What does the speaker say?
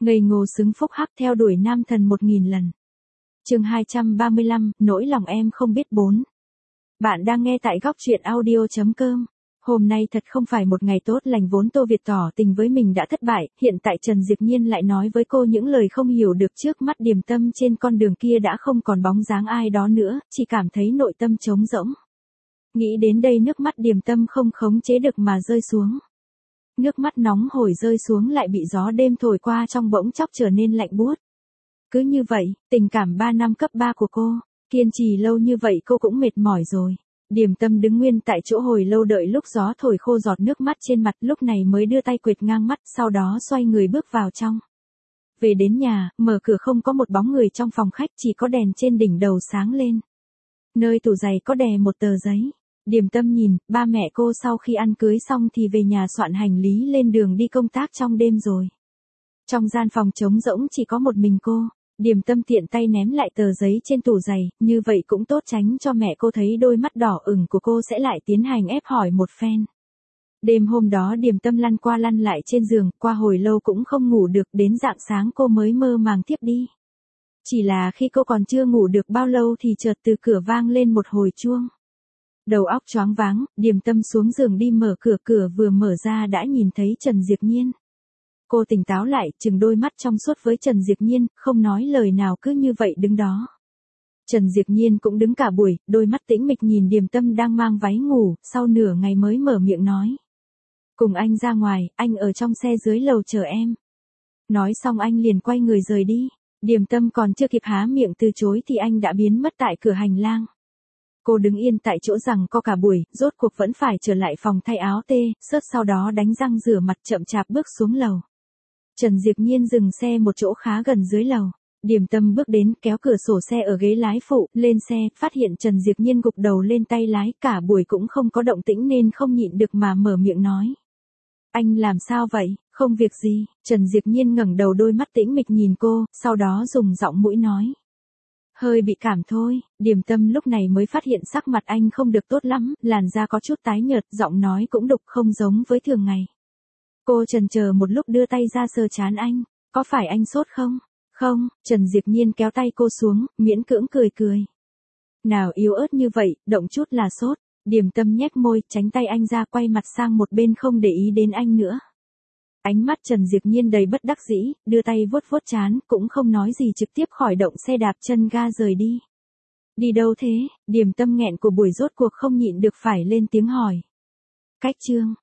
Ngây ngô xứng phúc hắc theo đuổi nam thần 1000 lần. Chương 235, nỗi lòng em không biết 4. Bạn đang nghe tại góc truyện audio.com. Hôm nay thật không phải một ngày tốt lành, vốn Tô Việt tỏ tình với mình đã thất bại, hiện tại Trần Diệp Nhiên lại nói với cô những lời không hiểu được. Trước mắt Điềm Tâm trên con đường kia đã không còn bóng dáng ai đó nữa, chỉ cảm thấy nội tâm trống rỗng. Nghĩ đến đây nước mắt Điềm Tâm không khống chế được mà rơi xuống. Nước mắt nóng hổi rơi xuống lại bị gió đêm thổi qua trong bỗng chốc trở nên lạnh buốt. Cứ như vậy, tình cảm 3 năm cấp 3 của cô, kiên trì lâu như vậy cô cũng mệt mỏi rồi. Điềm Tâm đứng nguyên tại chỗ hồi lâu đợi lúc gió thổi khô giọt nước mắt trên mặt, lúc này mới đưa tay quệt ngang mắt, sau đó xoay người bước vào trong. Về đến nhà, mở cửa không có một bóng người trong phòng khách, chỉ có đèn trên đỉnh đầu sáng lên. Nơi tủ giày có đè một tờ giấy. Điềm Tâm nhìn, ba mẹ cô sau khi ăn cưới xong thì về nhà soạn hành lý lên đường đi công tác trong đêm rồi. Trong gian phòng trống rỗng chỉ có một mình cô. Điềm Tâm tiện tay ném lại tờ giấy trên tủ giày, như vậy cũng tốt tránh cho mẹ cô thấy đôi mắt đỏ ửng của cô sẽ lại tiến hành ép hỏi một phen. Đêm hôm đó Điềm Tâm lăn qua lăn lại trên giường, qua hồi lâu cũng không ngủ được, đến rạng sáng cô mới mơ màng thiếp đi. Chỉ là khi cô còn chưa ngủ được bao lâu thì chợt từ cửa vang lên một hồi chuông. Đầu óc choáng váng, Điềm Tâm xuống giường đi mở cửa, cửa vừa mở ra đã nhìn thấy Trần Diệp Nhiên. Cô tỉnh táo lại, trừng đôi mắt trong suốt với Trần Diệp Nhiên, không nói lời nào cứ như vậy đứng đó. Trần Diệp Nhiên cũng đứng cả buổi, đôi mắt tĩnh mịch nhìn Điềm Tâm đang mang váy ngủ, sau nửa ngày mới mở miệng nói. Cùng anh ra ngoài, anh ở trong xe dưới lầu chờ em. Nói xong anh liền quay người rời đi. Điềm Tâm còn chưa kịp há miệng từ chối thì anh đã biến mất tại cửa hành lang. Cô đứng yên tại chỗ rằng co cả buổi, rốt cuộc vẫn phải trở lại phòng thay áo sớt, sau đó đánh răng rửa mặt chậm chạp bước xuống lầu. Trần Diệp Nhiên dừng xe một chỗ khá gần dưới lầu. Điềm Tâm bước đến, kéo cửa sổ xe ở ghế lái phụ, lên xe, phát hiện Trần Diệp Nhiên gục đầu lên tay lái, cả buổi cũng không có động tĩnh nên không nhịn được mà mở miệng nói. Anh làm sao vậy? Không việc gì. Trần Diệp Nhiên ngẩng đầu, đôi mắt tĩnh mịch nhìn cô, sau đó dùng giọng mũi nói. Hơi bị cảm thôi. Điềm Tâm lúc này mới phát hiện sắc mặt anh không được tốt lắm, làn da có chút tái nhợt, giọng nói cũng đục không giống với thường ngày. Cô chần chờ một lúc đưa tay ra sờ trán anh. Có phải anh sốt không? Không. Trần Diệp Nhiên kéo tay cô xuống, miễn cưỡng cười cười. Nào yếu ớt như vậy, động chút là sốt. Điềm Tâm nhếch môi, tránh tay anh ra, quay mặt sang một bên không để ý đến anh nữa. Ánh mắt Trần Diệp Nhiên đầy bất đắc dĩ, đưa tay vuốt vuốt trán, cũng không nói gì trực tiếp khởi động xe đạp chân ga rời đi. Đi đâu thế? Điềm Tâm nghẹn của buổi rốt cuộc không nhịn được phải lên tiếng hỏi. Cách Trương,